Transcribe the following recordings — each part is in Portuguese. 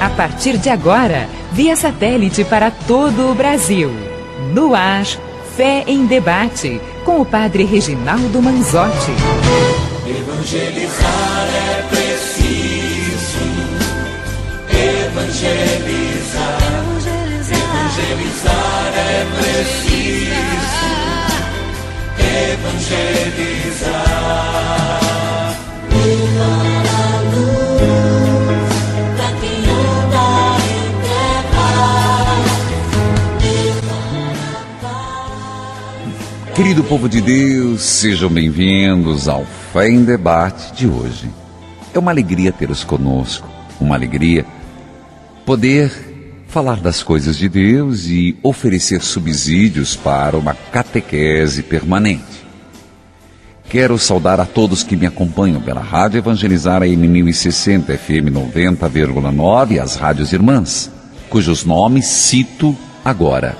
A partir de agora, via satélite para todo o Brasil. No ar, Fé em Debate, com o Padre Reginaldo Manzotti. Evangelizar é preciso. Evangelizar. Evangelizar é preciso. Evangelizar. Levar a luz pra quem anda em terra. Querido povo de Deus, sejam bem-vindos ao Fé em Debate de hoje. É uma alegria tê-los conosco, uma alegria poder falar das coisas de Deus e oferecer subsídios para uma catequese permanente. Quero saudar a todos que me acompanham pela Rádio Evangelizar AM 1060, FM 90,9 e as rádios irmãs, cujos nomes cito agora.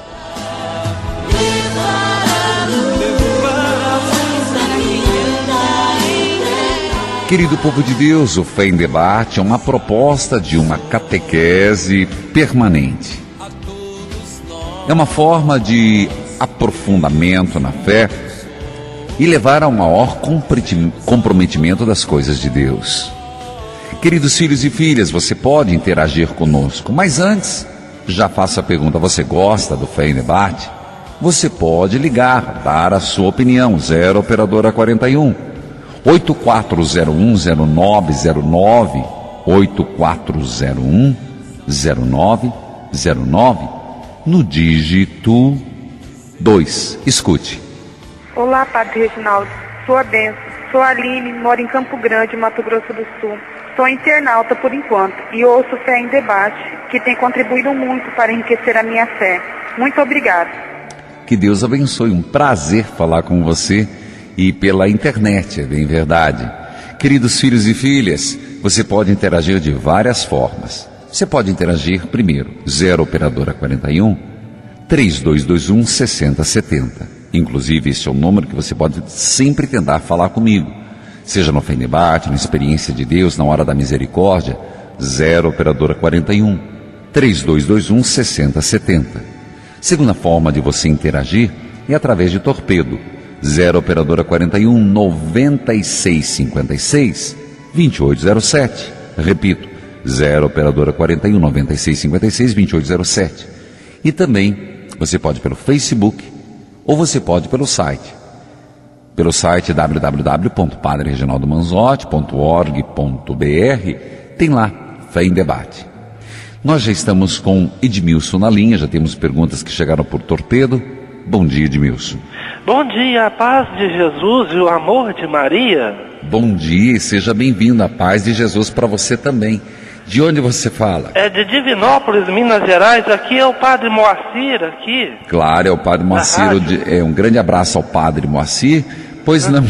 Querido povo de Deus, o Fé em Debate é uma proposta de uma catequese permanente. É uma forma de aprofundamento na fé e levar a um maior comprometimento das coisas de Deus. Queridos filhos e filhas, você pode interagir conosco, mas antes, já faço a pergunta: você gosta do Fé em Debate? Você pode ligar, dar a sua opinião, 0 operadora 41 84010909, 84010909, no dígito 2. Escute. Olá, Padre Reginaldo. Sua bênção. Sou a Aline, moro em Campo Grande, Mato Grosso do Sul. Sou internauta por enquanto e ouço Fé em Debate, que tem contribuído muito para enriquecer a minha fé. Muito obrigada. Que Deus abençoe. Um prazer falar com você e pela internet, é bem verdade. Queridos filhos e filhas, você pode interagir de várias formas. Você pode interagir primeiro, 0 operadora 41 3221 6070. Inclusive, esse é o número que você pode sempre tentar falar comigo. Seja no Fé em Debate, na Experiência de Deus, na Hora da Misericórdia, 0 operadora 41 3221 6070. Segunda forma de você interagir é através de torpedo. 0 operadora 41 9656 2807. Repito, 0 operadora 41 9656 2807. E também você pode pelo Facebook ou você pode pelo site. Pelo site www.padrereginaldomanzotti.org.br tem lá Fé em Debate. Nós já estamos com Edmilson na linha, já temos perguntas que chegaram por torpedo. Bom dia, Edmilson. Bom dia, a paz de Jesus e o amor de Maria. Bom dia e seja bem-vindo, a paz de Jesus para você também. De onde você fala? É de Divinópolis, Minas Gerais. Aqui é o Padre Moacir, aqui. Claro, é o Padre Moacir. Um grande abraço ao Padre Moacir. Pois não.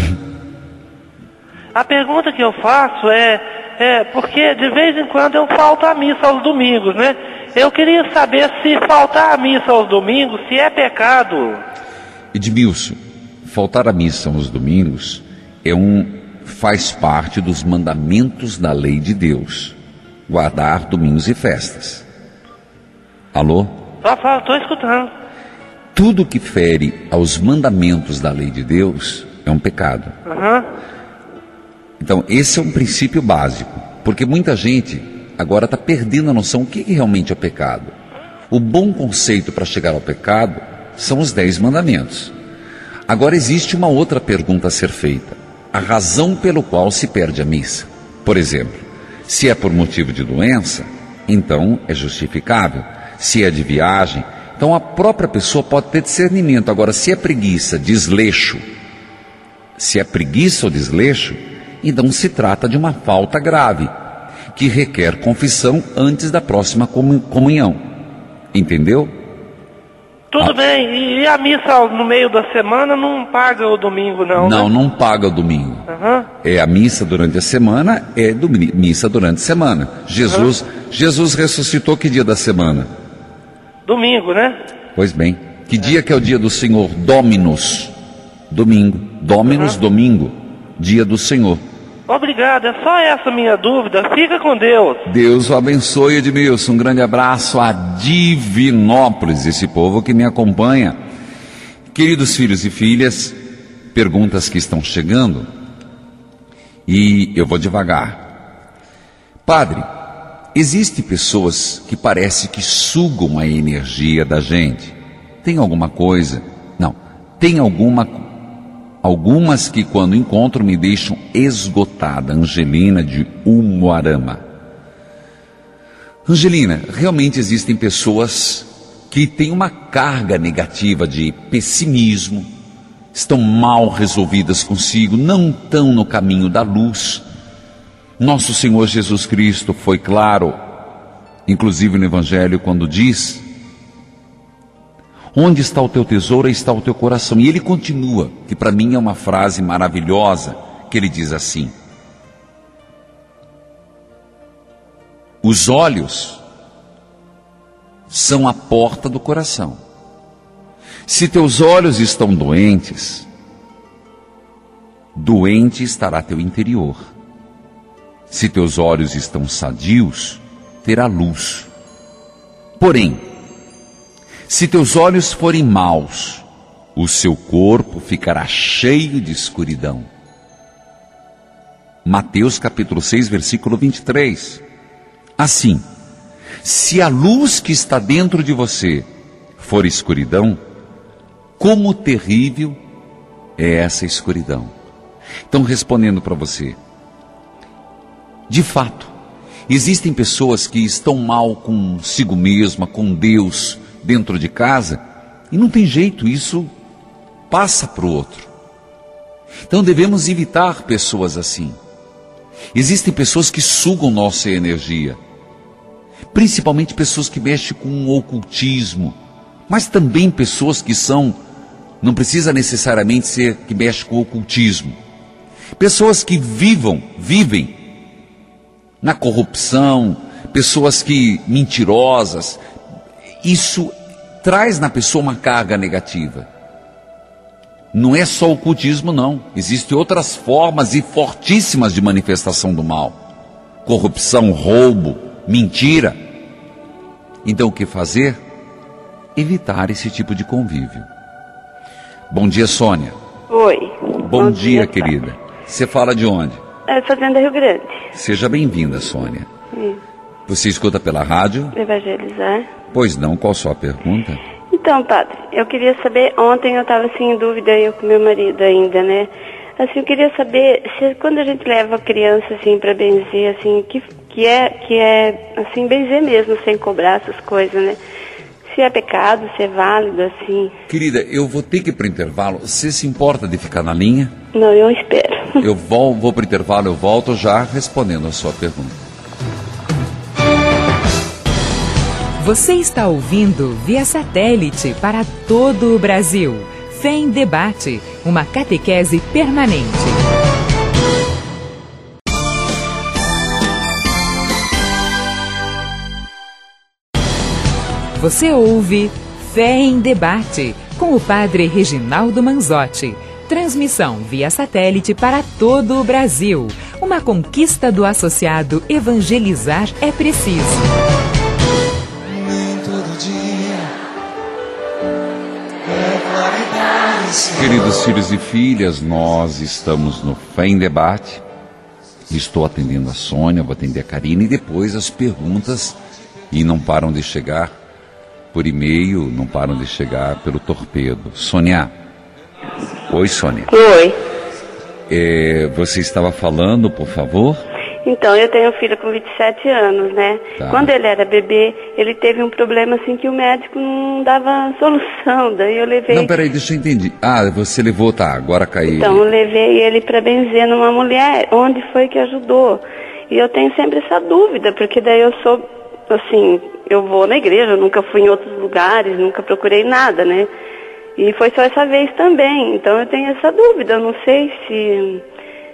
A pergunta que eu faço é porque de vez em quando eu falto à missa aos domingos, né? Eu queria saber se faltar à missa aos domingos, se é pecado. Edmilson, faltar à missa aos domingos faz parte dos mandamentos da lei de Deus. Guardar domingos e festas. Alô? Estou escutando. Tudo que fere aos mandamentos da lei de Deus é um pecado. Então, esse é um princípio básico, porque muita gente agora está perdendo a noção do que realmente é pecado. O bom conceito para chegar ao pecado são os 10 mandamentos. Agora existe uma outra pergunta a ser feita: a razão pelo qual se perde a missa. Por exemplo, se é por motivo de doença, então é justificável. Se é de viagem, então a própria pessoa pode ter discernimento. Agora, se é preguiça, desleixo, então se trata de uma falta grave, que requer confissão antes da próxima comunhão. Entendeu? Tudo bem, e a missa no meio da semana não paga o domingo, não? Não, né? Não paga o domingo. É a missa durante a semana, missa durante a semana. Jesus ressuscitou que dia da semana? Domingo, né? Pois bem, que dia que é o dia do Senhor? Dominus, domingo. Dominus, domingo, dia do Senhor. Obrigado, é só essa minha dúvida. Fica com Deus. Deus o abençoe, Edmilson. Um grande abraço a Divinópolis, esse povo que me acompanha. Queridos filhos e filhas, perguntas que estão chegando e eu vou devagar. Padre, existem pessoas que parece que sugam a energia da gente. Tem alguma coisa? Não, tem algumas que quando encontro me deixam esgotada. Angelina de Umuarama. Angelina, realmente existem pessoas que têm uma carga negativa de pessimismo, estão mal resolvidas consigo, não estão no caminho da luz. Nosso Senhor Jesus Cristo foi claro, inclusive no Evangelho, quando diz: onde está o teu tesouro, aí está o teu coração. E ele continua, que para mim é uma frase maravilhosa, que ele diz assim: os olhos são a porta do coração. Se teus olhos estão doentes, doente estará teu interior. Se teus olhos estão sadios, terá luz. Porém, se teus olhos forem maus, o seu corpo ficará cheio de escuridão. Mateus capítulo 6, versículo 23. Assim, se a luz que está dentro de você for escuridão, como terrível é essa escuridão. Então, respondendo para você, de fato, existem pessoas que estão mal consigo mesma, com Deus, dentro de casa, e não tem jeito, isso passa para o outro. Então devemos evitar pessoas assim. Existem pessoas que sugam nossa energia, principalmente pessoas que mexem com o ocultismo, mas também pessoas que não precisa necessariamente ser que mexem com o ocultismo, pessoas que vivem na corrupção, pessoas que mentirosas. Isso traz na pessoa uma carga negativa. Não é só o ocultismo, não. Existem outras formas e fortíssimas de manifestação do mal. Corrupção, roubo, mentira. Então o que fazer? Evitar esse tipo de convívio. Bom dia, Sônia. Oi. Bom dia, querida. Você fala de onde? Fazenda Rio Grande. Seja bem-vinda, Sônia. Você escuta pela rádio? Evangelizar. Pois não, qual a sua pergunta? Então, padre, eu queria saber, ontem eu estava assim em dúvida, eu com meu marido ainda, né? Assim, eu queria saber se quando a gente leva a criança assim para benzer, assim, que é assim, benzer mesmo, sem cobrar essas coisas, né? Se é pecado, se é válido, assim. Querida, eu vou ter que ir para o intervalo. Você se importa de ficar na linha? Não, eu espero. Eu vou para o intervalo, eu volto já respondendo a sua pergunta. Você está ouvindo via satélite para todo o Brasil. Fé em Debate, uma catequese permanente. Você ouve Fé em Debate, com o padre Reginaldo Manzotti. Transmissão via satélite para todo o Brasil. Uma conquista do associado Evangelizar é Preciso. Queridos filhos e filhas, nós estamos no Fé em Debate. Estou atendendo a Sônia, vou atender a Karina e depois as perguntas, e não param de chegar por e-mail, não param de chegar pelo torpedo. Sônia. Oi, Sônia. Oi. Você estava falando, por favor? Então, eu tenho um filho com 27 anos, né? Tá. Quando ele era bebê, ele teve um problema assim que o médico não dava solução, daí eu levei... Não, peraí, deixa eu entender. Você levou, agora caiu. Então, eu levei ele para benzer numa mulher, onde foi que ajudou? E eu tenho sempre essa dúvida, porque daí eu sou, assim, eu vou na igreja, eu nunca fui em outros lugares, nunca procurei nada, né? E foi só essa vez também, então eu tenho essa dúvida, eu não sei se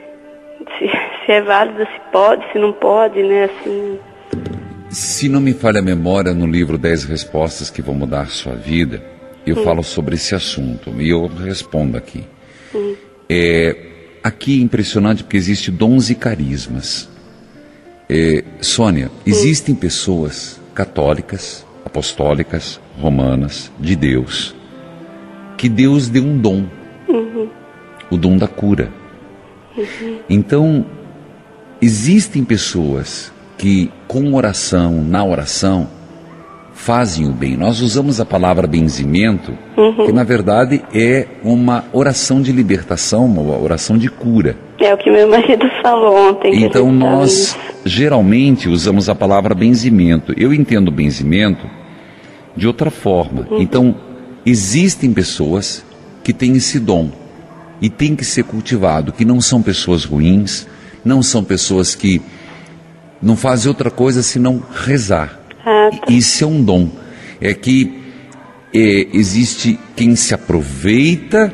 é válido, se pode, se não pode, né, assim... Se não me falha a memória, no livro 10 Respostas que Vão Mudar Sua Vida, eu falo sobre esse assunto, e eu respondo aqui. aqui é impressionante porque existe dons e carismas. Sônia, existem pessoas católicas, apostólicas, romanas, de Deus, que Deus deu um dom, o dom da cura. Então, existem pessoas que com oração, na oração, fazem o bem. Nós usamos a palavra benzimento, que na verdade é uma oração de libertação, uma oração de cura. É o que meu marido falou ontem. Então nós geralmente usamos a palavra benzimento. Eu entendo benzimento de outra forma. Então existem pessoas que têm esse dom e tem que ser cultivado, que não são pessoas ruins, não são pessoas que não fazem outra coisa senão rezar. Isso é um dom. É que existe quem se aproveita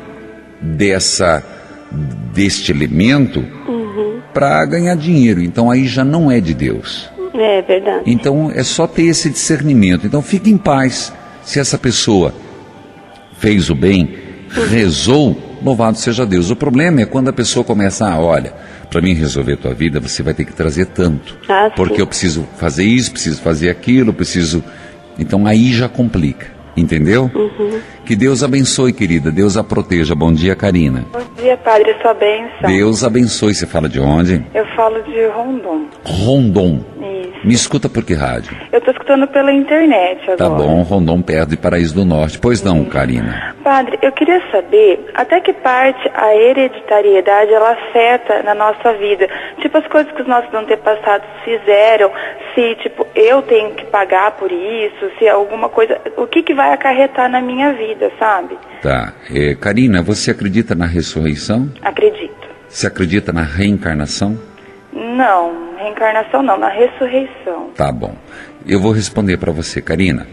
deste elemento para ganhar dinheiro. Então aí já não é de Deus. É verdade. Então é só ter esse discernimento. Então fique em paz. Se essa pessoa fez o bem, rezou, louvado seja Deus. O problema é quando a pessoa começa, olha, para mim resolver a tua vida, você vai ter que trazer tanto. Porque eu preciso fazer isso, preciso fazer aquilo, preciso... Então aí já complica, entendeu? Que Deus abençoe, querida, Deus a proteja. Bom dia, Karina. Bom dia, padre, sua bênção. Deus abençoe. Você fala de onde? Eu falo de Rondon. Rondon. Isso. Me escuta por que rádio? Eu estou escutando pela internet agora. Tá bom, Rondon, perto de Paraíso do Norte. Pois não, Karina. Padre, eu queria saber até que parte a hereditariedade ela afeta na nossa vida. Tipo, as coisas que os nossos antepassados fizeram, se, tipo, eu tenho que pagar por isso, se alguma coisa... O que vai acarretar na minha vida, sabe? Tá. Karina, você acredita na ressurreição? Acredito. Você acredita na reencarnação? Não, reencarnação não, na ressurreição. Tá bom. Eu vou responder para você, Karina.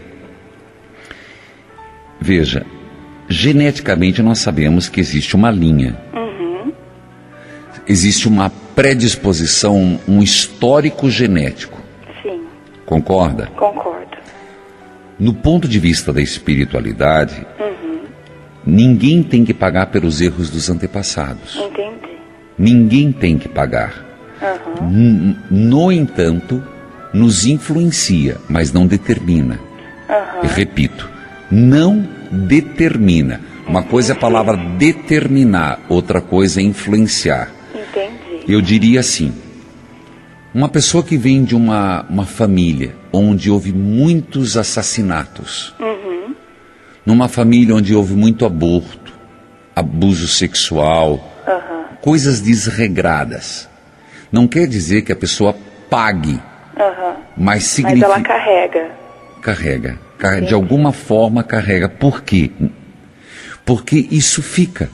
Veja, geneticamente nós sabemos que existe uma linha. Existe uma predisposição, um histórico genético. Sim. Concorda? Concordo. No ponto de vista da espiritualidade, ninguém tem que pagar pelos erros dos antepassados. Entendi. Ninguém tem que pagar. No entanto, nos influencia, mas não determina. Eu repito, não determina. Uma coisa é a palavra determinar, outra coisa é influenciar. Entendi. Eu diria assim, uma pessoa que vem de uma família onde houve muitos assassinatos, numa família onde houve muito aborto, abuso sexual, coisas desregradas, não quer dizer que a pessoa pague, mas significa... Mas ela carrega. Carrega. De alguma forma carrega. Por quê? Porque isso fica.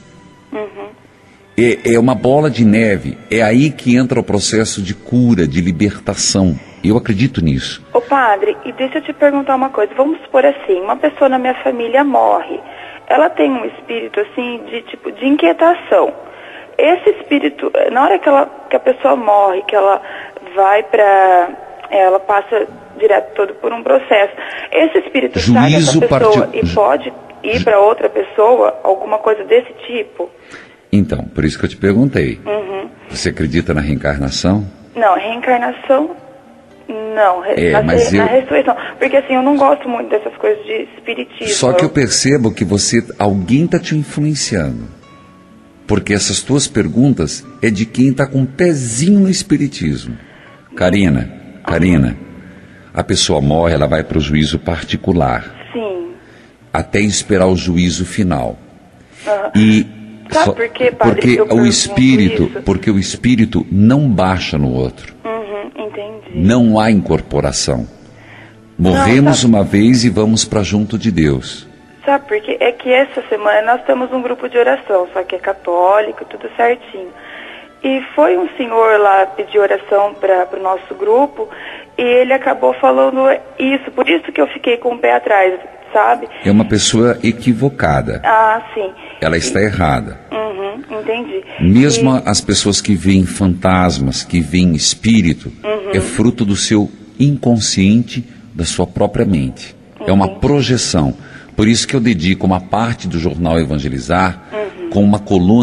É uma bola de neve. É aí que entra o processo de cura, de libertação. Eu acredito nisso. Ô padre, e deixa eu te perguntar uma coisa. Vamos supor assim, uma pessoa na minha família morre. Ela tem um espírito assim de inquietação. Esse espírito, na hora que a pessoa morre, que ela vai ela passa direto todo por um processo. Esse espírito sai dessa pessoa e pode ir para outra pessoa, alguma coisa desse tipo? Então, por isso que eu te perguntei. Você acredita na reencarnação? Não, reencarnação, não. Na ressurreição. Porque assim, eu não gosto muito dessas coisas de espiritismo. Só que eu percebo que alguém está te influenciando. Porque essas tuas perguntas é de quem está com um pezinho no espiritismo. Karina, a pessoa morre, ela vai para o juízo particular. Sim. Até esperar o juízo final. E sabe por quê, padre? Porque o espírito não baixa no outro. Entendi. Não há incorporação. Morremos uma vez e vamos para junto de Deus. Sabe por quê? É que essa semana nós temos um grupo de oração, só que é católico, tudo certinho. E foi um senhor lá pedir oração para o nosso grupo e ele acabou falando isso, por isso que eu fiquei com o pé atrás, sabe? É uma pessoa equivocada. Sim. Ela está errada. Entendi. Mesmo as pessoas que veem fantasmas, que veem espírito, é fruto do seu inconsciente, da sua própria mente. É uma projeção. Por isso que eu dedico uma parte do jornal Evangelizar com uma coluna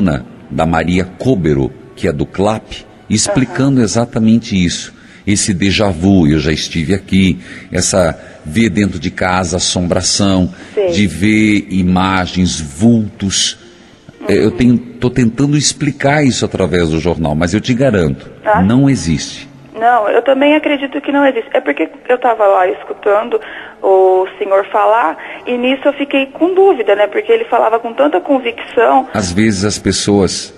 da Maria Cóbero, que é do CLAP, explicando exatamente isso. Esse déjà vu, eu já estive aqui, essa ver dentro de casa assombração, Sim. de ver imagens, vultos. Eu estou tentando explicar isso através do jornal, mas eu te garanto, não existe. Não, eu também acredito que não existe. É porque eu estava lá escutando o senhor falar e nisso eu fiquei com dúvida, né? Porque ele falava com tanta convicção. Às vezes as pessoas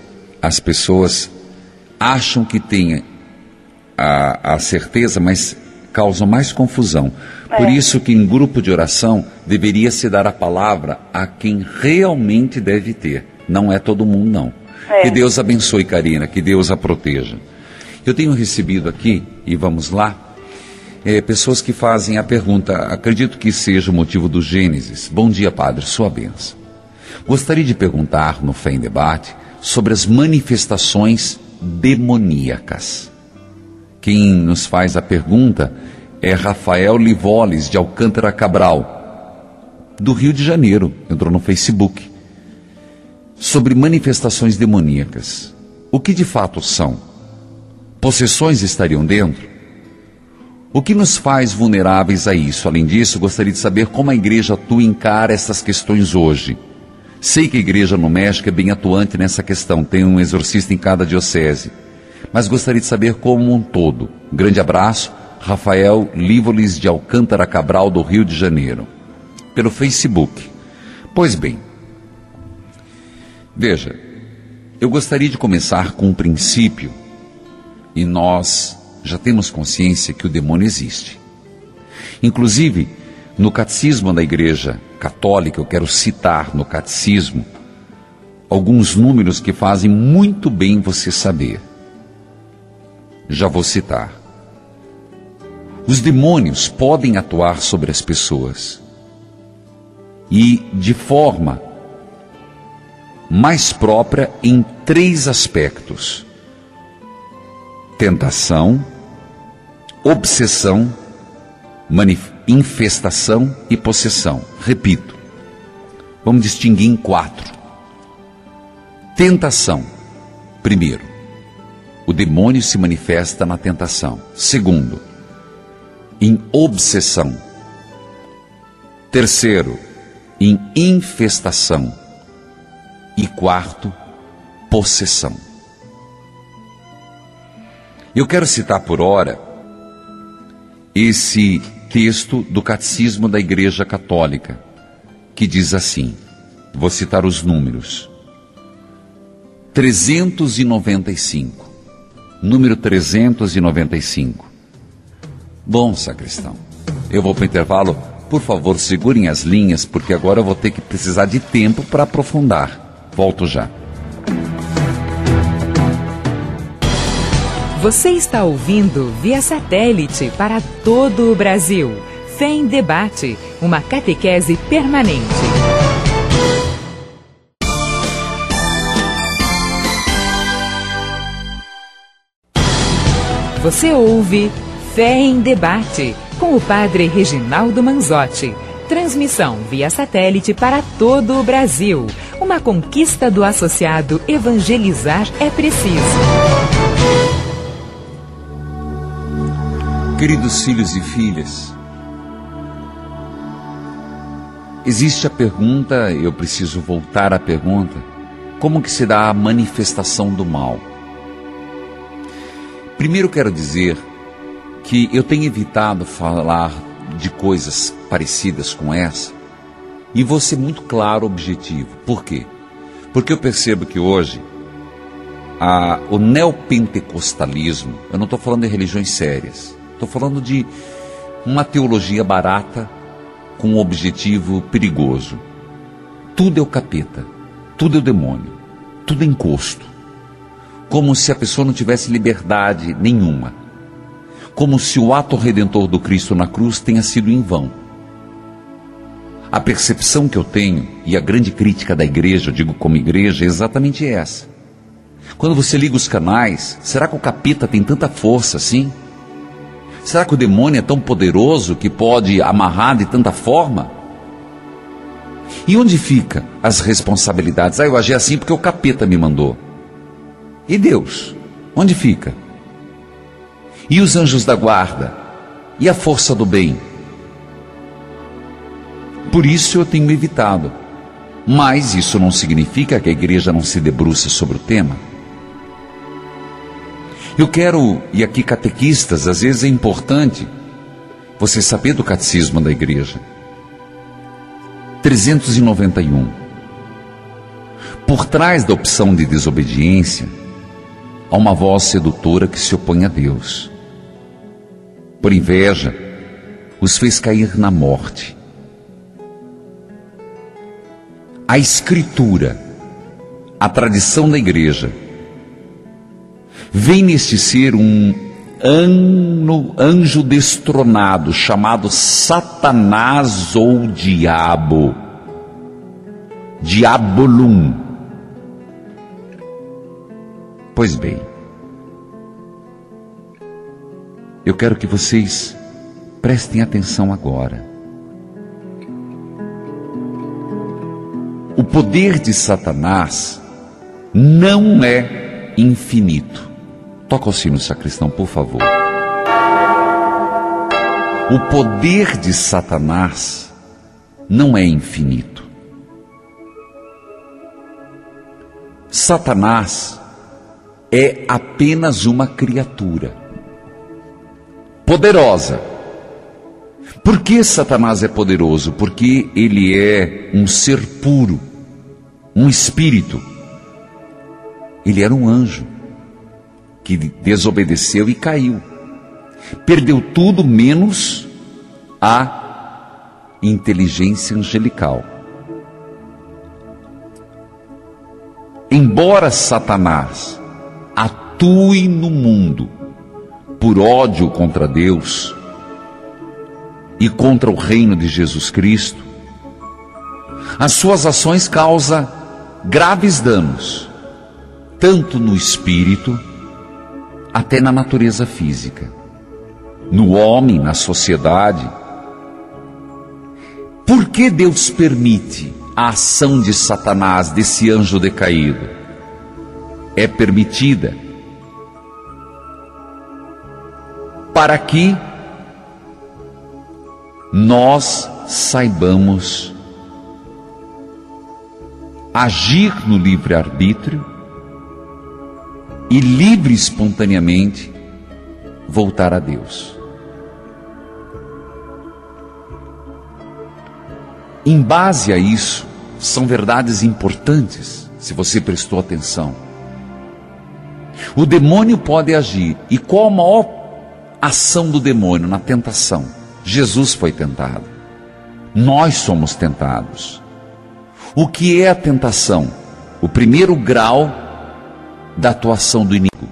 acham que têm a certeza, mas causam mais confusão. Por isso que em grupo de oração deveria se dar a palavra a quem realmente deve ter. Não é todo mundo, não. Que Deus abençoe, Karina, que Deus a proteja. Eu tenho recebido aqui, e vamos lá, pessoas que fazem a pergunta, acredito que seja o motivo do Gênesis. Bom dia, Padre, sua bênção. Gostaria de perguntar no Fé em Debate sobre as manifestações demoníacas. Quem nos faz a pergunta é Rafael Livoles, de Alcântara Cabral, do Rio de Janeiro, entrou no Facebook. Sobre manifestações demoníacas. O que de fato são? Possessões estariam dentro? O que nos faz vulneráveis a isso? Além disso, gostaria de saber como a igreja atua e encara essas questões hoje. Sei que a igreja no México é bem atuante nessa questão, tem um exorcista em cada diocese. Mas gostaria de saber como um todo. Grande abraço, Rafael Livoles, de Alcântara Cabral, do Rio de Janeiro. Pelo Facebook. Pois bem, veja, eu gostaria de começar com um princípio. E nós já temos consciência que o demônio existe. Inclusive, no Catecismo da Igreja Católica, eu quero citar no Catecismo alguns números que fazem muito bem você saber. Já vou citar. Os demônios podem atuar sobre as pessoas e de forma mais própria em 3 aspectos: tentação, obsessão, infestação e possessão. Repito, vamos distinguir em 4. Tentação. Primeiro, o demônio se manifesta na tentação. Segundo, em obsessão. Terceiro, em infestação. E quarto, possessão. Eu quero citar por hora esse texto do Catecismo da Igreja Católica, que diz assim, vou citar os números, 395, número 395. Bom, sacristão, eu vou para o intervalo, por favor, segurem as linhas, porque agora eu vou ter que precisar de tempo para aprofundar. Volto já. Você está ouvindo via satélite para todo o Brasil. Fé em Debate, uma catequese permanente. Você ouve Fé em Debate, com o Padre Reginaldo Manzotti. Transmissão via satélite para todo o Brasil. Uma conquista do associado Evangelizar é Preciso. Queridos filhos e filhas, existe a pergunta, eu preciso voltar à pergunta, como que se dá a manifestação do mal? Primeiro quero dizer que eu tenho evitado falar de coisas parecidas com essa e vou ser muito claro, objetivo. Por quê? Porque eu percebo que hoje o neopentecostalismo, eu não estou falando de religiões sérias, estou falando de uma teologia barata com um objetivo perigoso. Tudo é o capeta, tudo é o demônio, tudo é encosto. Como se a pessoa não tivesse liberdade nenhuma. Como se o ato redentor do Cristo na cruz tenha sido em vão. A percepção que eu tenho, e a grande crítica da igreja, eu digo como igreja, é exatamente essa. Quando você liga os canais, será que o capeta tem tanta força assim? Será que o demônio é tão poderoso que pode amarrar de tanta forma? E onde fica as responsabilidades? Eu agi assim porque o capeta me mandou. E Deus? Onde fica? E os anjos da guarda? E a força do bem? Por isso eu tenho evitado. Mas isso não significa que a igreja não se debruce sobre o tema. Eu quero, e aqui catequistas, às vezes é importante você saber do catecismo da igreja. 391. Por trás da opção de desobediência, há uma voz sedutora que se opõe a Deus. Por inveja, os fez cair na morte. A Escritura, a tradição da igreja, vem neste ser um anjo destronado, chamado Satanás ou Diabo, Diabolum. Pois bem, eu quero que vocês prestem atenção agora. O poder de Satanás não é infinito. Toca o sino, sacristão, por favor. O poder de Satanás não é infinito. Satanás é apenas uma criatura poderosa. Por que Satanás é poderoso? Porque ele é um ser puro, um espírito. Ele era um anjo que desobedeceu e caiu. Perdeu tudo menos a inteligência angelical. Embora Satanás atue no mundo por ódio contra Deus e contra o reino de Jesus Cristo, as suas ações causam graves danos, tanto no espírito, até na natureza física, no homem, na sociedade. Por que Deus permite a ação de Satanás, desse anjo decaído? É permitida para que nós saibamos agir no livre-arbítrio e livre e espontaneamente voltar a Deus. Em base a isso, são verdades importantes, se você prestou atenção. O demônio pode agir. E qual a maior ação do demônio? Na tentação. Jesus foi tentado. Nós somos tentados. O que é a tentação? O primeiro grau da atuação do inimigo.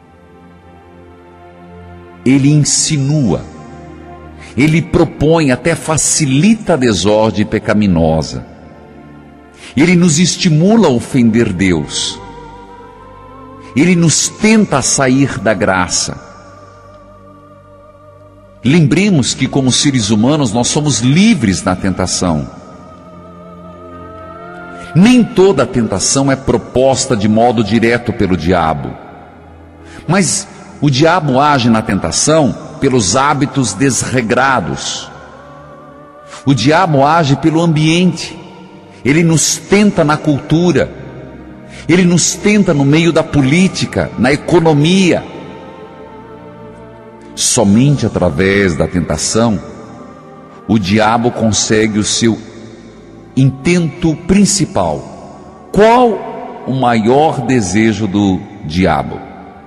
Ele insinua, ele propõe, até facilita a desordem pecaminosa. Ele nos estimula a ofender Deus. Ele nos tenta a sair da graça. Lembremos que, como seres humanos, nós somos livres na tentação. Nem toda a tentação é proposta de modo direto pelo diabo. Mas o diabo age na tentação pelos hábitos desregrados. O diabo age pelo ambiente. Ele nos tenta na cultura. Ele nos tenta no meio da política, na economia. Somente através da tentação, o diabo consegue o seu intento principal. Qual o maior desejo do diabo?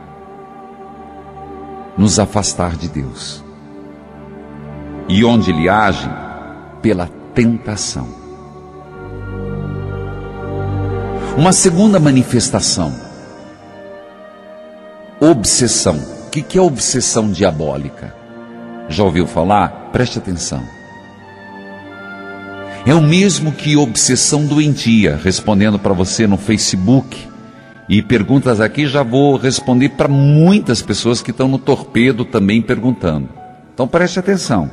Nos afastar de Deus. E onde ele age? Pela tentação. Uma segunda manifestação: obsessão. O que é obsessão diabólica? Já ouviu falar? Preste atenção. É o mesmo que obsessão doentia. Respondendo para você no Facebook e perguntas aqui, já vou responder para muitas pessoas que estão no torpedo também perguntando. Então preste atenção.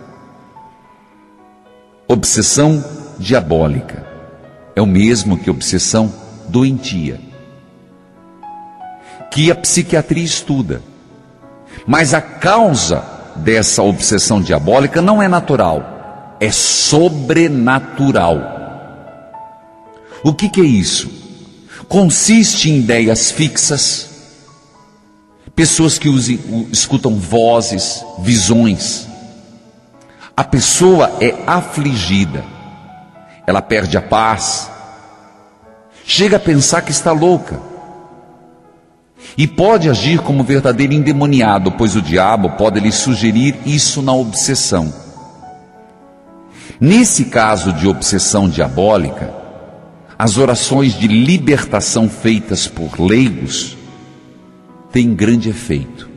Obsessão diabólica é o mesmo que obsessão doentia. que a psiquiatria estuda. Mas a causa dessa obsessão diabólica não é natural, é sobrenatural. O que é isso? Consiste em ideias fixas, pessoas que escutam vozes, visões. A pessoa é afligida, ela perde a paz, chega a pensar que está louca e pode agir como verdadeiro endemoniado, pois o diabo pode lhe sugerir isso na obsessão. Nesse caso de obsessão diabólica, as orações de libertação feitas por leigos têm grande efeito.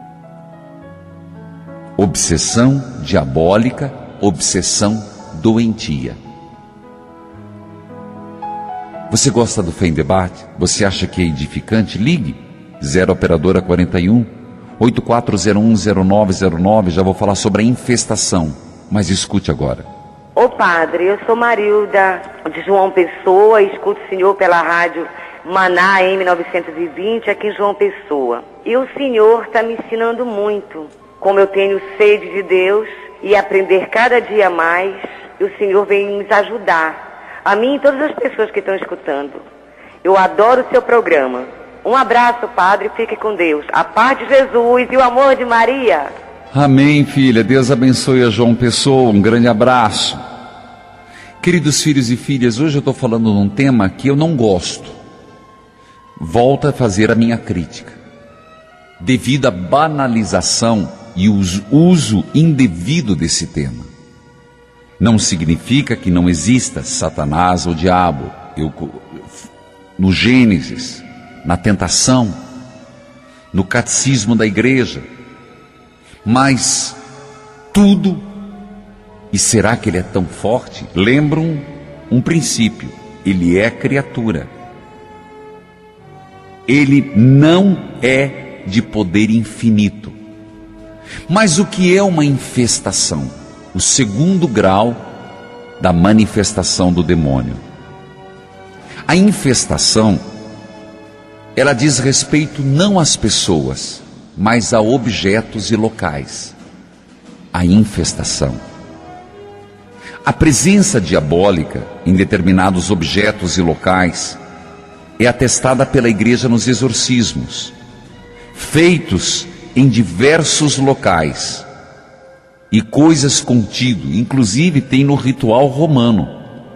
Obsessão diabólica, obsessão doentia. Você gosta do Fé em Debate? Você acha que é edificante? Ligue 0 operadora 41 84010909. Já vou falar sobre a infestação, mas escute agora. Ô padre, eu sou Marilda de João Pessoa, escuto o senhor pela rádio Maná M920 aqui em João Pessoa. E o senhor está me ensinando muito. Como eu tenho sede de Deus e aprender cada dia mais, o senhor vem nos ajudar. A mim e todas as pessoas que estão escutando. Eu adoro o seu programa. Um abraço, padre, fique com Deus. A paz de Jesus e o amor de Maria. Amém, filha. Deus abençoe a João Pessoa. Um grande abraço. Queridos filhos e filhas, hoje eu estou falando de um tema que eu não gosto. Volto a fazer a minha crítica. Devido à banalização e o uso indevido desse tema. Não significa que não exista Satanás ou diabo. No Gênesis, na tentação, no catecismo da igreja. Mas tudo, e será que ele é tão forte? Lembram um princípio: ele é criatura. Ele não é de poder infinito. Mas o que é uma infestação? O segundo grau da manifestação do demônio. A infestação, ela diz respeito não às pessoas, mas a objetos e locais. A infestação. A presença diabólica em determinados objetos e locais é atestada pela igreja nos exorcismos, feitos em diversos locais, e coisas contido, inclusive tem no ritual romano,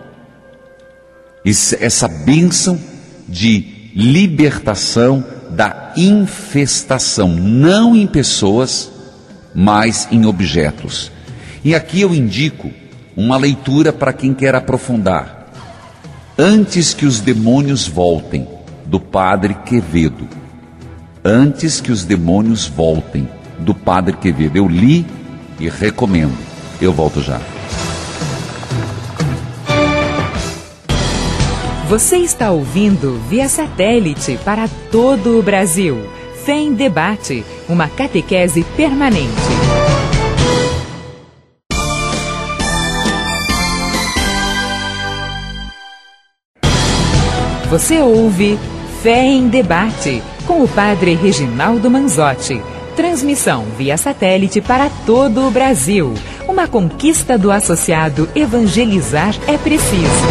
essa bênção de libertação da infestação, não em pessoas, mas em objetos. E aqui eu indico uma leitura para quem quer aprofundar. Antes que os demônios voltem, do Padre Quevedo. Antes que os demônios voltem, do Padre Quevedo. Eu li e recomendo. Eu volto já. Você está ouvindo via satélite para todo o Brasil. Fé em Debate, uma catequese permanente. Você ouve Fé em Debate, com o Padre Reginaldo Manzotti. Transmissão via satélite para todo o Brasil. Uma conquista do associado Evangelizar é Preciso.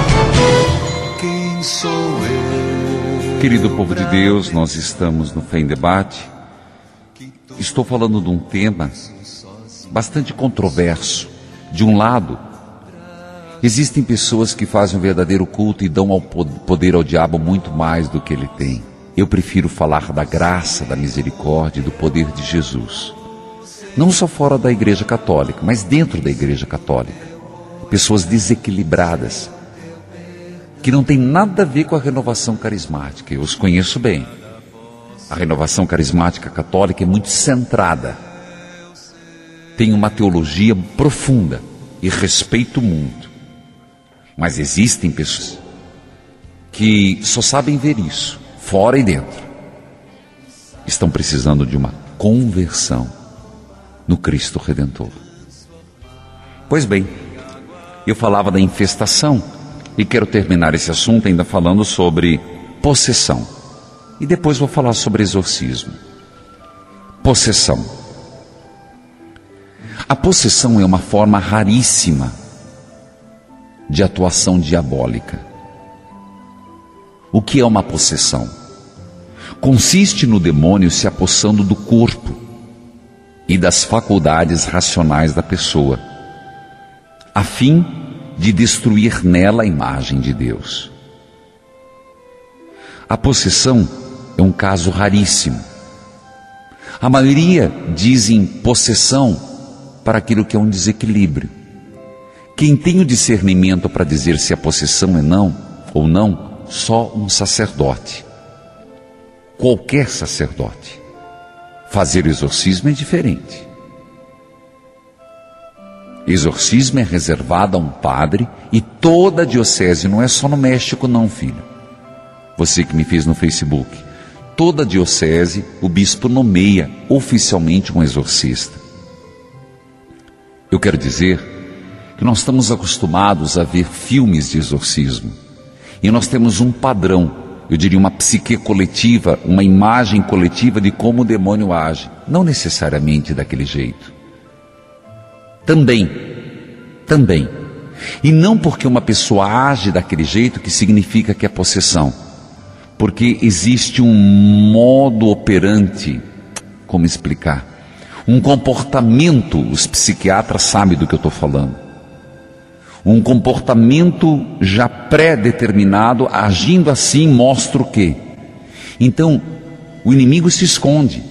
Quem sou eu? Querido povo de Deus, nós estamos no Fé em Debate. Estou falando de um tema bastante controverso. De um lado, existem pessoas que fazem um verdadeiro culto e dão ao poder ao diabo muito mais do que ele tem. Eu prefiro falar da graça, da misericórdia e do poder de Jesus. Não só fora da Igreja Católica, mas dentro da Igreja Católica. Pessoas desequilibradas, que não tem nada a ver com a renovação carismática. Eu os conheço bem. A renovação carismática católica é muito centrada. Tem uma teologia profunda e respeito muito. Mas existem pessoas que só sabem ver isso, fora e dentro. Estão precisando de uma conversão no Cristo Redentor. Pois bem, eu falava da infestação e quero terminar esse assunto ainda falando sobre possessão. e depois vou falar sobre exorcismo. Possessão. A possessão é uma forma raríssima de atuação diabólica. O que é uma possessão? Consiste no demônio se apossando do corpo e das faculdades racionais da pessoa, a fim de destruir nela a imagem de Deus. A possessão é um caso raríssimo. A maioria dizem possessão para aquilo que é um desequilíbrio. Quem tem o discernimento para dizer se a possessão é não ou não, só um sacerdote. Qualquer sacerdote. Fazer exorcismo é diferente. Exorcismo é reservado a um padre e toda a diocese, não é só no México não, filho. Você que me fez no Facebook. Toda a diocese, o bispo nomeia oficialmente um exorcista. Eu quero dizer que nós estamos acostumados a ver filmes de exorcismo. E nós temos um padrão, eu diria uma psique coletiva, uma imagem coletiva de como o demônio age. Não necessariamente daquele jeito. Também. E não porque uma pessoa age daquele jeito que significa que é possessão. Porque existe um modo operante, como explicar? Um comportamento, os psiquiatras sabem do que eu estou falando. Um comportamento já pré-determinado, agindo assim, mostra o quê? Então, o inimigo se esconde.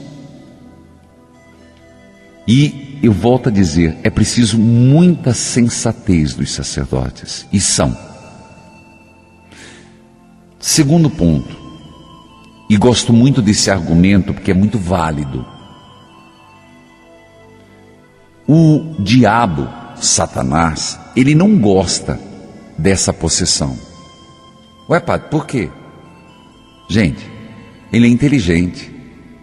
E eu volto a dizer, é preciso muita sensatez dos sacerdotes. E são. Segundo ponto, e gosto muito desse argumento porque é muito válido. O diabo, Satanás, ele não gosta dessa possessão. Ué, padre, por quê? Gente, ele é inteligente.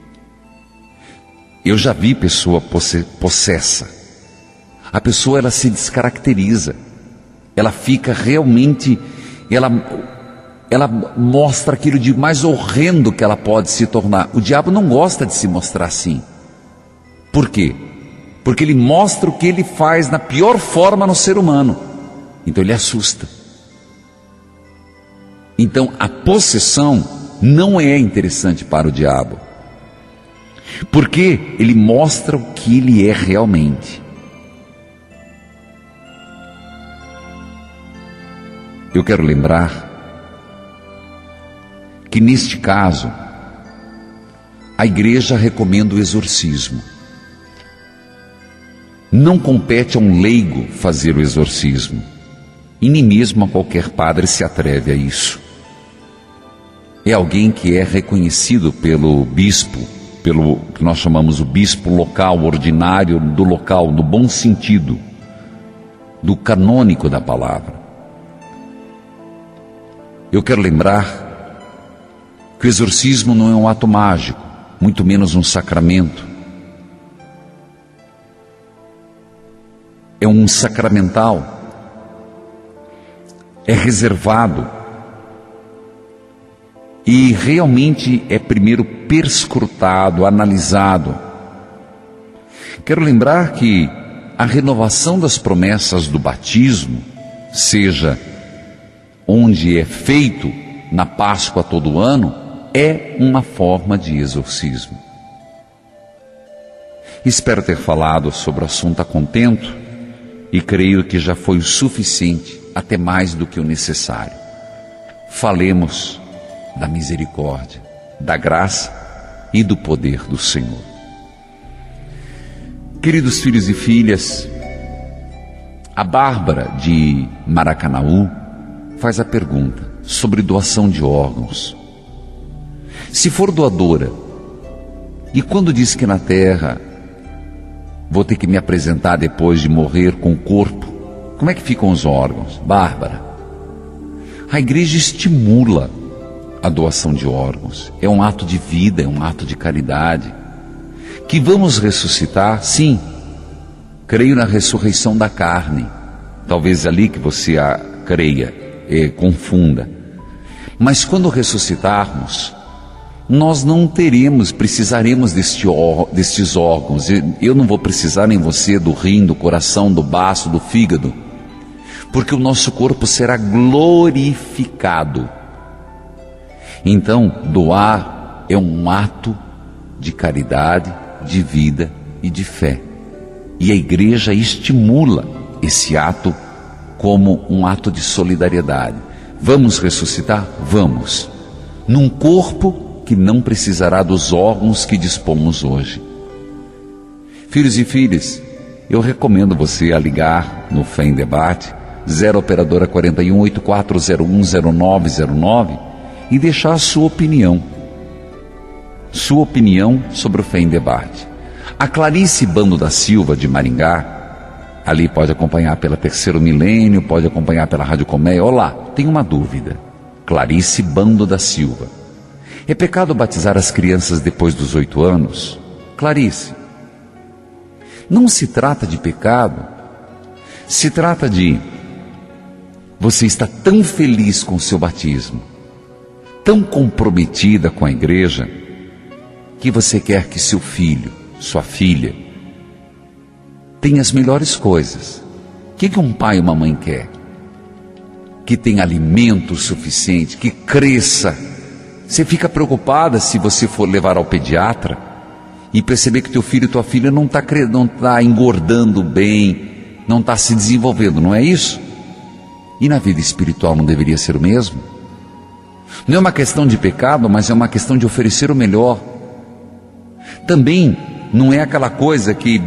Eu já vi pessoa possessa. A pessoa, ela se descaracteriza. Ela fica realmente, ela mostra aquilo de mais horrendo que ela pode se tornar. O diabo não gosta de se mostrar assim. Por quê? Porque ele mostra o que ele faz na pior forma no ser humano. Então ele assusta. Então a possessão não é interessante para o diabo. Porque ele mostra o que ele é realmente. Eu quero lembrar que neste caso a igreja recomenda o exorcismo. Não compete a um leigo fazer o exorcismo, e nem mesmo a qualquer padre se atreve a isso. É alguém que é reconhecido pelo bispo, pelo que nós chamamos o bispo local, ordinário do local, no bom sentido, do canônico da palavra. Eu quero lembrar que o exorcismo não é um ato mágico, muito menos um sacramento. É um sacramental, é reservado e realmente é primeiro perscrutado, analisado. Quero lembrar que a renovação das promessas do batismo, seja onde é feito na Páscoa todo ano, é uma forma de exorcismo. Espero ter falado sobre o assunto a contento. E creio que já foi o suficiente, até mais do que o necessário. Falemos da misericórdia, da graça e do poder do Senhor. Queridos filhos e filhas, a Bárbara de Maracanaú faz a pergunta sobre doação de órgãos. Se for doadora, e quando diz que na terra vou ter que me apresentar depois de morrer com o corpo, como é que ficam os órgãos? Bárbara, a igreja estimula a doação de órgãos. É um ato de vida, é um ato de caridade. Que vamos ressuscitar? Sim, creio na ressurreição da carne. Talvez ali que você creia, confunda. Mas quando ressuscitarmos, nós não precisaremos destes órgãos. Eu não vou precisar, nem você, do rim, do coração, do baço, do fígado, porque o nosso corpo será glorificado. Então, doar é um ato de caridade, de vida e de fé. E a igreja estimula esse ato como um ato de solidariedade. Vamos ressuscitar? Vamos. Num corpo que não precisará dos órgãos que dispomos hoje. Filhos e filhas, eu recomendo você a ligar no Fé em Debate, 0 operadora 41 84010909, e deixar a sua opinião sobre o Fé em Debate. A Clarice Bando da Silva, de Maringá, ali pode acompanhar pela Terceiro Milênio, pode acompanhar pela Rádio Colmeia. Olá, tem uma dúvida. Clarice Bando da Silva: é pecado batizar as crianças depois dos 8 anos? Clarice, não se trata de pecado, se trata de você estar tão feliz com o seu batismo, tão comprometida com a igreja, que você quer que seu filho, sua filha, tenha as melhores coisas. O que um pai e uma mãe quer? Que tenha alimento suficiente, que cresça. Você fica preocupada se você for levar ao pediatra e perceber que teu filho e tua filha não está engordando bem, não está se desenvolvendo, não é isso? E na vida espiritual não deveria ser o mesmo? Não é uma questão de pecado, mas é uma questão de oferecer o melhor. Também não é aquela coisa que...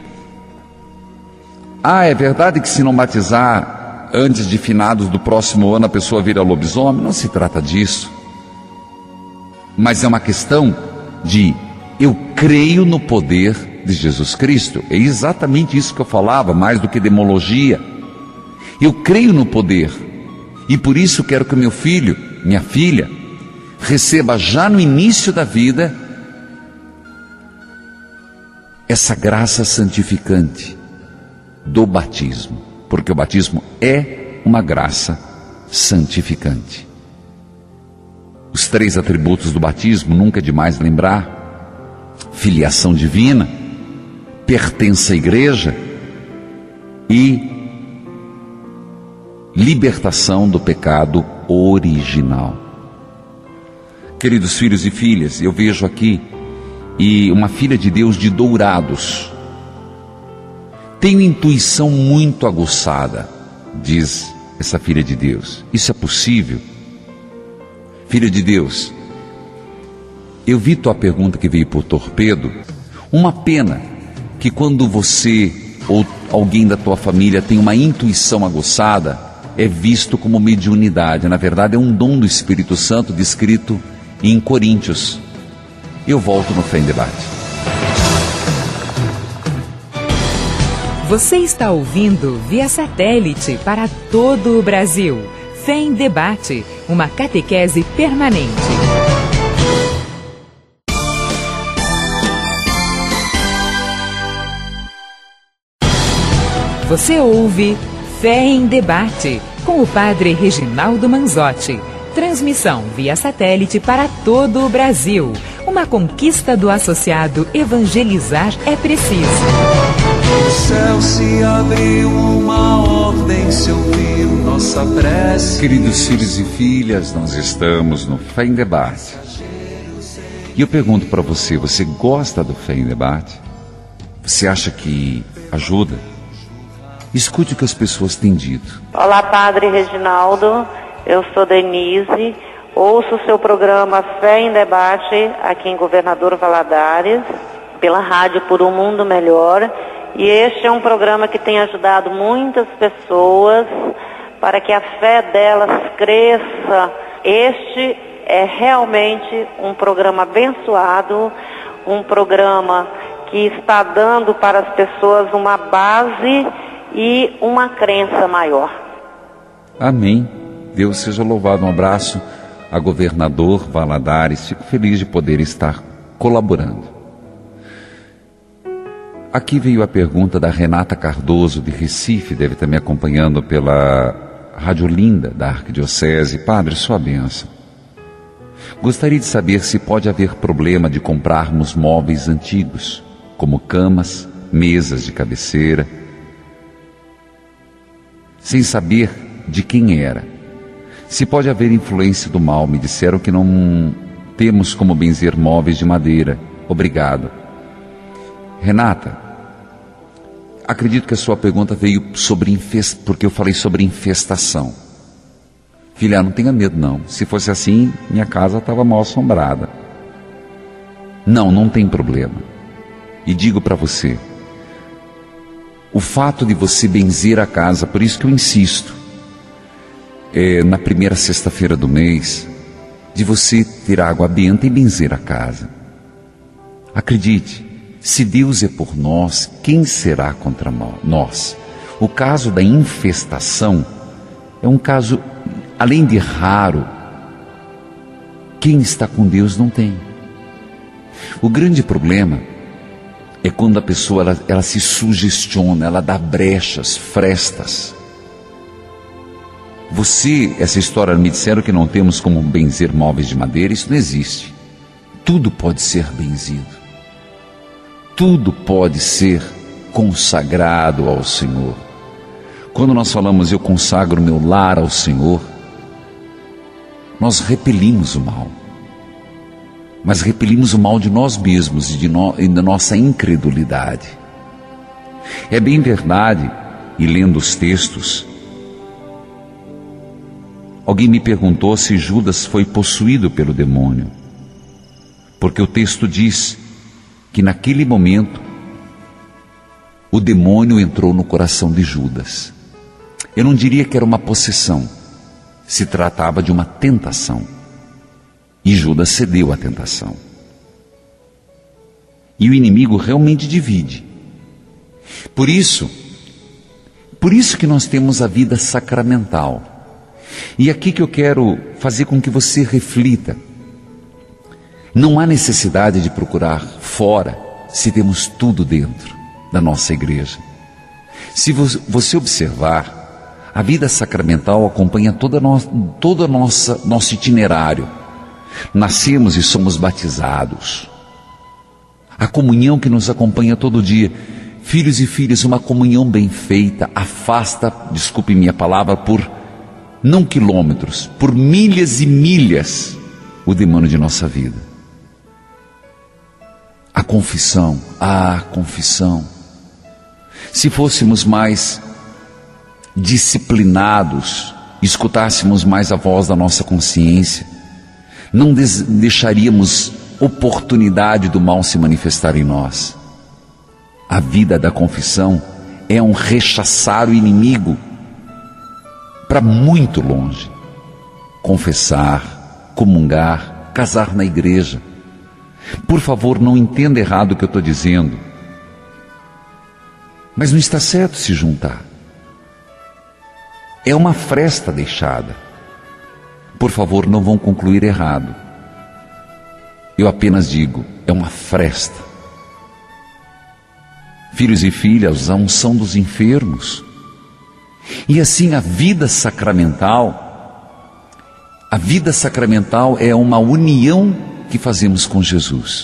é verdade que se não batizar antes de finados do próximo ano a pessoa vira lobisomem. Não se trata disso. Mas é uma questão de eu creio no poder de Jesus Cristo. É exatamente isso que eu falava, mais do que demologia. Eu creio no poder. E por isso quero que meu filho, minha filha, receba já no início da vida essa graça santificante do batismo, porque o batismo é uma graça santificante. Os 3 atributos do batismo, nunca é demais lembrar: filiação divina, pertença à igreja e libertação do pecado original. Queridos filhos e filhas, eu vejo aqui uma filha de Deus de Dourados. Tenho intuição muito aguçada, diz essa filha de Deus. Isso é possível? Filha de Deus, eu vi tua pergunta que veio por torpedo. Uma pena que quando você ou alguém da tua família tem uma intuição aguçada, é visto como mediunidade. Na verdade é um dom do Espírito Santo, descrito em Coríntios. Eu volto no Fé em Debate. Você está ouvindo via satélite para todo o Brasil. Fé em Debate, uma catequese permanente. Você ouve Fé em Debate, com o Padre Reginaldo Manzotti. Transmissão via satélite para todo o Brasil. Uma conquista do associado Evangelizar é Preciso. O céu se abriu, uma ordem se ouviu, nossa prece. Queridos filhos e filhas, nós estamos no Fé em Debate. E eu pergunto para você, você gosta do Fé em Debate? Você acha que ajuda? Escute o que as pessoas têm dito. Olá, Padre Reginaldo. Eu sou Denise, ouço o seu programa Fé em Debate aqui em Governador Valadares, pela rádio Por um Mundo Melhor, e este é um programa que tem ajudado muitas pessoas para que a fé delas cresça. Este é realmente um programa abençoado, um programa que está dando para as pessoas uma base e uma crença maior. Amém. Deus seja louvado. Um abraço a Governador Valadares. Fico feliz de poder estar colaborando. Aqui veio a pergunta da Renata Cardoso, de Recife, deve estar me acompanhando pela Rádio Linda da Arquidiocese. Padre, sua bênção. Gostaria de saber se pode haver problema de comprarmos móveis antigos, como camas, mesas de cabeceira, sem saber de quem era. Se pode haver influência do mal. Me disseram que não temos como benzer móveis de madeira. Obrigado. Renata, acredito que a sua pergunta veio sobre porque eu falei sobre infestação. Filha, não tenha medo não. Se fosse assim, minha casa estava mal assombrada. Não tem problema. E digo para você, o fato de você benzer a casa, por isso que eu insisto, na primeira sexta-feira do mês, de você ter água benta e benzer a casa. Acredite, se Deus é por nós, quem será contra nós? O caso da infestação é um caso, além de raro, quem está com Deus não tem. O grande problema é quando a pessoa ela se sugestiona, ela dá brechas, frestas. Essa história, me disseram que não temos como benzer móveis de madeira, isso não existe. Tudo pode ser benzido. Tudo pode ser consagrado ao Senhor. Quando nós falamos, eu consagro meu lar ao Senhor, nós repelimos o mal. Mas repelimos o mal de nós mesmos e da nossa incredulidade. É bem verdade, e lendo os textos, alguém me perguntou se Judas foi possuído pelo demônio, porque o texto diz que naquele momento o demônio entrou no coração de Judas. Eu não diria que era uma possessão, se tratava de uma tentação. E Judas cedeu à tentação. E o inimigo realmente divide. Por isso que nós temos a vida sacramental. E aqui que eu quero fazer com que você reflita. Não há necessidade de procurar fora, se temos tudo dentro da nossa igreja. Se você observar, a vida sacramental acompanha todo o nosso itinerário. Nascemos e somos batizados. A comunhão que nos acompanha todo dia. Filhos e filhas, uma comunhão bem feita afasta, desculpe minha palavra, por não quilômetros, por milhas e milhas, o demônio de nossa vida. A confissão. Se fôssemos mais disciplinados, escutássemos mais a voz da nossa consciência, não deixaríamos oportunidade do mal se manifestar em nós. A vida da confissão é um rechaçar o inimigo para muito longe. Confessar, comungar, casar na igreja. Por favor, não entenda errado o que eu estou dizendo. Mas não está certo se juntar. É uma fresta deixada. Por favor, não vão concluir errado. Eu apenas digo, é uma fresta. Filhos e filhas, a unção dos enfermos. E assim a vida sacramental é uma união que fazemos com Jesus.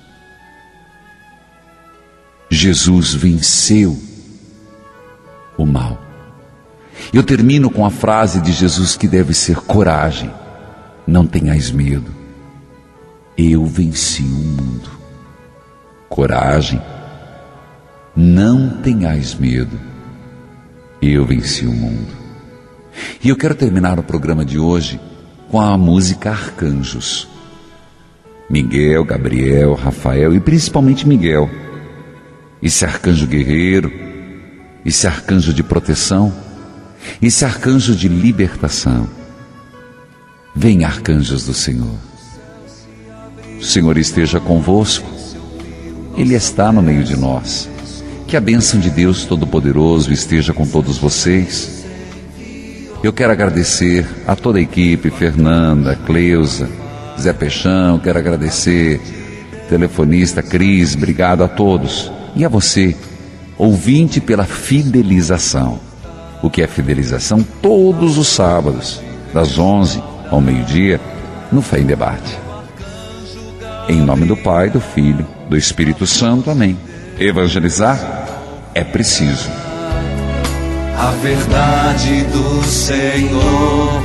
Jesus venceu o mal. Eu termino com a frase de Jesus que deve ser coragem. Não tenhais medo. Eu venci o mundo. Coragem. Não tenhais medo. Eu venci o mundo. E eu quero terminar o programa de hoje com a música Arcanjos. Miguel, Gabriel, Rafael e principalmente Miguel. Esse arcanjo guerreiro, esse arcanjo de proteção, esse arcanjo de libertação. Vem, arcanjos do Senhor. O Senhor esteja convosco. Ele está no meio de nós. Que a bênção de Deus Todo-Poderoso esteja com todos vocês. Eu quero agradecer a toda a equipe, Fernanda, Cleusa, Zé Peixão, quero agradecer telefonista Cris, obrigado a todos. E a você, ouvinte, pela fidelização. O que é fidelização? Todos os sábados, das 11 ao meio-dia, no Fé em Debate. Em nome do Pai, do Filho, do Espírito Santo. Amém. Evangelizar é preciso. A verdade do Senhor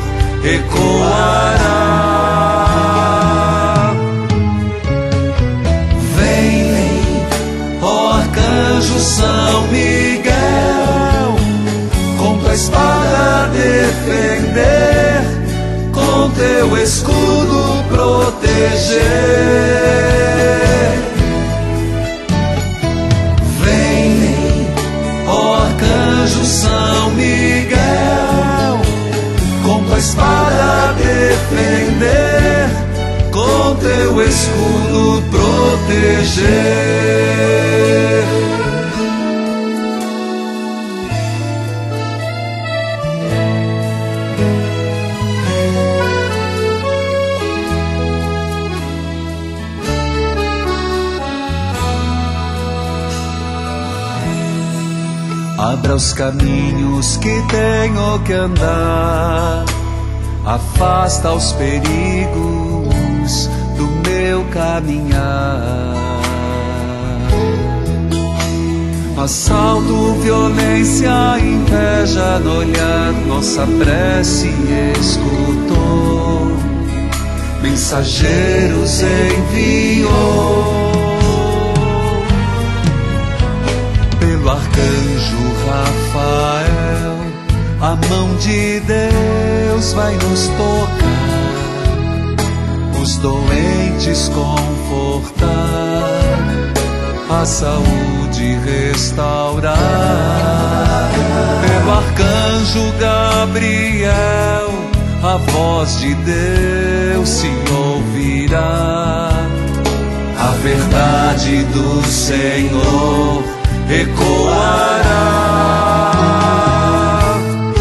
ecoará. Vem, ó arcanjo São Miguel, com tua espada defender, com teu escudo proteger. Vem, ó arcanjo São Miguel, com tua espada defender, com teu escudo proteger. Abra os caminhos que tenho que andar, afasta os perigos do meu caminhar. Assalto, violência, inveja no olhar, nossa prece escutou, mensageiros enviou. Pelo arcanjo Rafael, a mão de Deus vai nos tocar, os doentes confortar, a saúde restaurar. Pelo arcanjo Gabriel, a voz de Deus se ouvirá, a verdade do Senhor ecoará.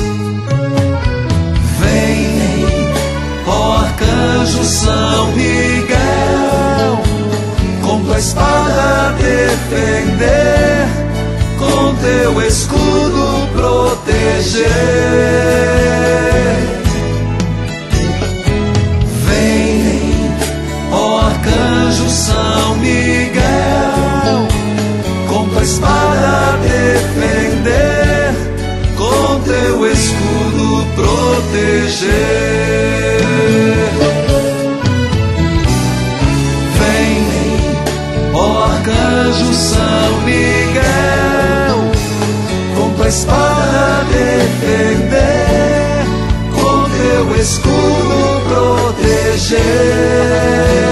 Vem, ó arcanjo São Miguel, com tua espada defender, com teu escudo proteger. Vem, ó arcanjo São Miguel, com tua espada defender, com teu escudo proteger. Vem, ó arcanjo São Miguel, com tua espada defender, com teu escudo proteger.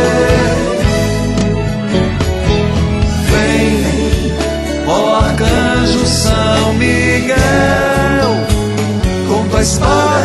Arcanjo São Miguel, com tua espada